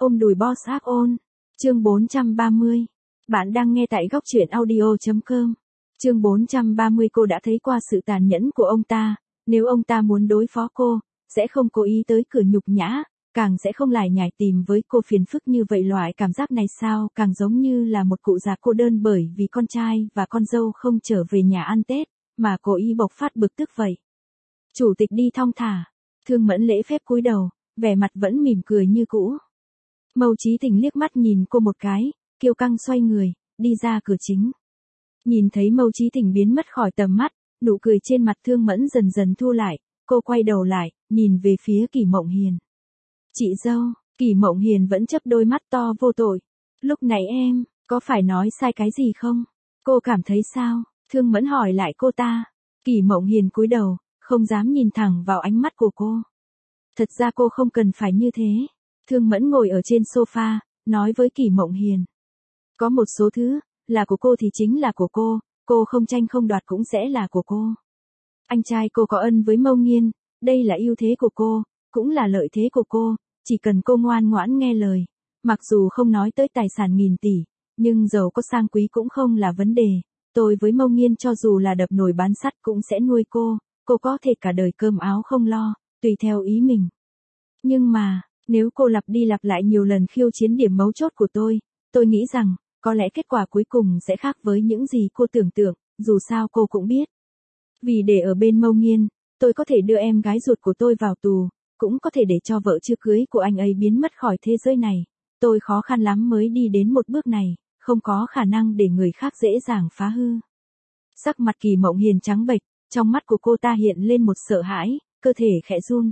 Ôm đùi boss áp ôn. Chương 430. Bạn đang nghe tại góc truyện audio.com. Chương 430. Cô đã thấy qua sự tàn nhẫn của ông ta, nếu ông ta muốn đối phó cô, sẽ không cố ý tới cửa nhục nhã, càng sẽ không lải nhải tìm với cô phiền phức như vậy. Loại cảm giác này sao càng giống như là một cụ già cô đơn bởi vì con trai và con dâu không trở về nhà ăn Tết, mà cố ý bộc phát bực tức vậy. Chủ tịch đi thong thả, Thương Mẫn lễ phép cúi đầu, vẻ mặt vẫn mỉm cười như cũ. Mâu Chí Tình liếc mắt nhìn cô một cái, kiêu căng xoay người, đi ra cửa chính. Nhìn thấy Mâu Chí Tình biến mất khỏi tầm mắt, nụ cười trên mặt Thương Mẫn dần dần thu lại, cô quay đầu lại, nhìn về phía Kỷ Mộng Hiền. Chị dâu, Kỷ Mộng Hiền vẫn chớp đôi mắt to vô tội. Lúc nãy em, có phải nói sai cái gì không? Cô cảm thấy sao? Thương Mẫn hỏi lại cô ta. Kỷ Mộng Hiền cúi đầu, không dám nhìn thẳng vào ánh mắt của cô. Thật ra cô không cần phải như thế. Thương Mẫn ngồi ở trên sofa, nói với Kỷ Mộng Hiền. Có một số thứ, là của cô thì chính là của cô không tranh không đoạt cũng sẽ là của cô. Anh trai cô có ân với Mâu Nghiên, đây là ưu thế của cô, cũng là lợi thế của cô, chỉ cần cô ngoan ngoãn nghe lời. Mặc dù không nói tới tài sản nghìn tỷ, nhưng giàu có sang quý cũng không là vấn đề. Tôi với Mâu Nghiên cho dù là đập nồi bán sắt cũng sẽ nuôi cô có thể cả đời cơm áo không lo, tùy theo ý mình. Nhưng mà, nếu cô lặp đi lặp lại nhiều lần khiêu chiến điểm mấu chốt của tôi nghĩ rằng, có lẽ kết quả cuối cùng sẽ khác với những gì cô tưởng tượng, dù sao cô cũng biết. Vì để ở bên Mâu Nghiên, tôi có thể đưa em gái ruột của tôi vào tù, cũng có thể để cho vợ chưa cưới của anh ấy biến mất khỏi thế giới này. Tôi khó khăn lắm mới đi đến một bước này, không có khả năng để người khác dễ dàng phá hư. Sắc mặt Kỷ Mộng Hiền trắng bệch, trong mắt của cô ta hiện lên một sợ hãi, cơ thể khẽ run.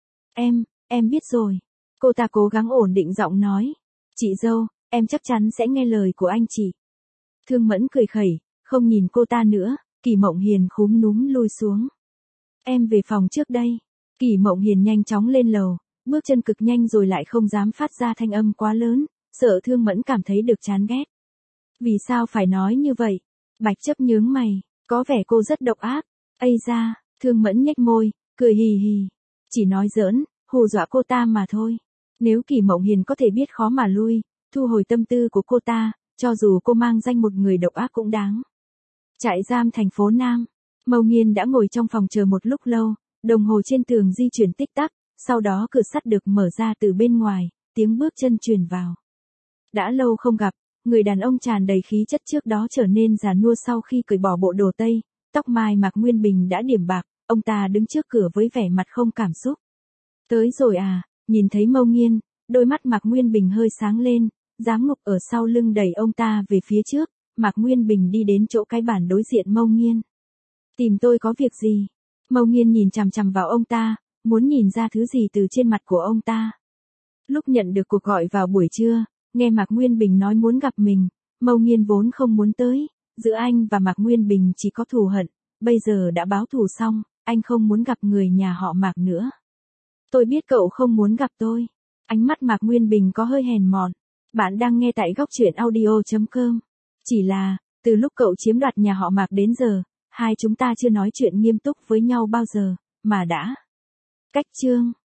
Em biết rồi. Cô ta cố gắng ổn định giọng nói. Chị dâu, em chắc chắn sẽ nghe lời của anh chị. Thương Mẫn cười khẩy, không nhìn cô ta nữa, Kỷ Mộng Hiền khúm núm lui xuống. Em về phòng trước đây. Kỷ Mộng Hiền nhanh chóng lên lầu, bước chân cực nhanh rồi lại không dám phát ra thanh âm quá lớn, sợ Thương Mẫn cảm thấy được chán ghét. Vì sao phải nói như vậy? Bạch Chấp nhướng mày, có vẻ cô rất độc ác. Ây da, Thương Mẫn nhếch môi, cười hì hì. Chỉ nói giỡn, hù dọa cô ta mà thôi. Nếu Kỷ Mộng Hiền có thể biết khó mà lui, thu hồi tâm tư của cô ta, cho dù cô mang danh một người độc ác cũng đáng. Trại giam thành phố Nam. Mâu Nghiên đã ngồi trong phòng chờ một lúc lâu, đồng hồ trên tường di chuyển tích tắc, sau đó cửa sắt được mở ra từ bên ngoài, tiếng bước chân truyền vào. Đã lâu không gặp, người đàn ông tràn đầy khí chất trước đó trở nên già nua sau khi cởi bỏ bộ đồ tây, tóc mai Mạc Nguyên Bình đã điểm bạc, ông ta đứng trước cửa với vẻ mặt không cảm xúc. Tới rồi à? Nhìn thấy Mâu Nghiên, đôi mắt Mạc Nguyên Bình hơi sáng lên, giáng ngục ở sau lưng đẩy ông ta về phía trước, Mạc Nguyên Bình đi đến chỗ cái bàn đối diện Mâu Nghiên. Tìm tôi có việc gì? Mâu Nghiên nhìn chằm chằm vào ông ta, muốn nhìn ra thứ gì từ trên mặt của ông ta. Lúc nhận được cuộc gọi vào buổi trưa, nghe Mạc Nguyên Bình nói muốn gặp mình, Mâu Nghiên vốn không muốn tới, giữa anh và Mạc Nguyên Bình chỉ có thù hận, bây giờ đã báo thù xong, anh không muốn gặp người nhà họ Mạc nữa. Tôi biết cậu không muốn gặp tôi. Ánh mắt Mạc Nguyên Bình có hơi hèn mọn. Bạn đang nghe tại góc truyện audio.com. Chỉ là, từ lúc cậu chiếm đoạt nhà họ Mạc đến giờ, hai chúng ta chưa nói chuyện nghiêm túc với nhau bao giờ, mà đã cách chương.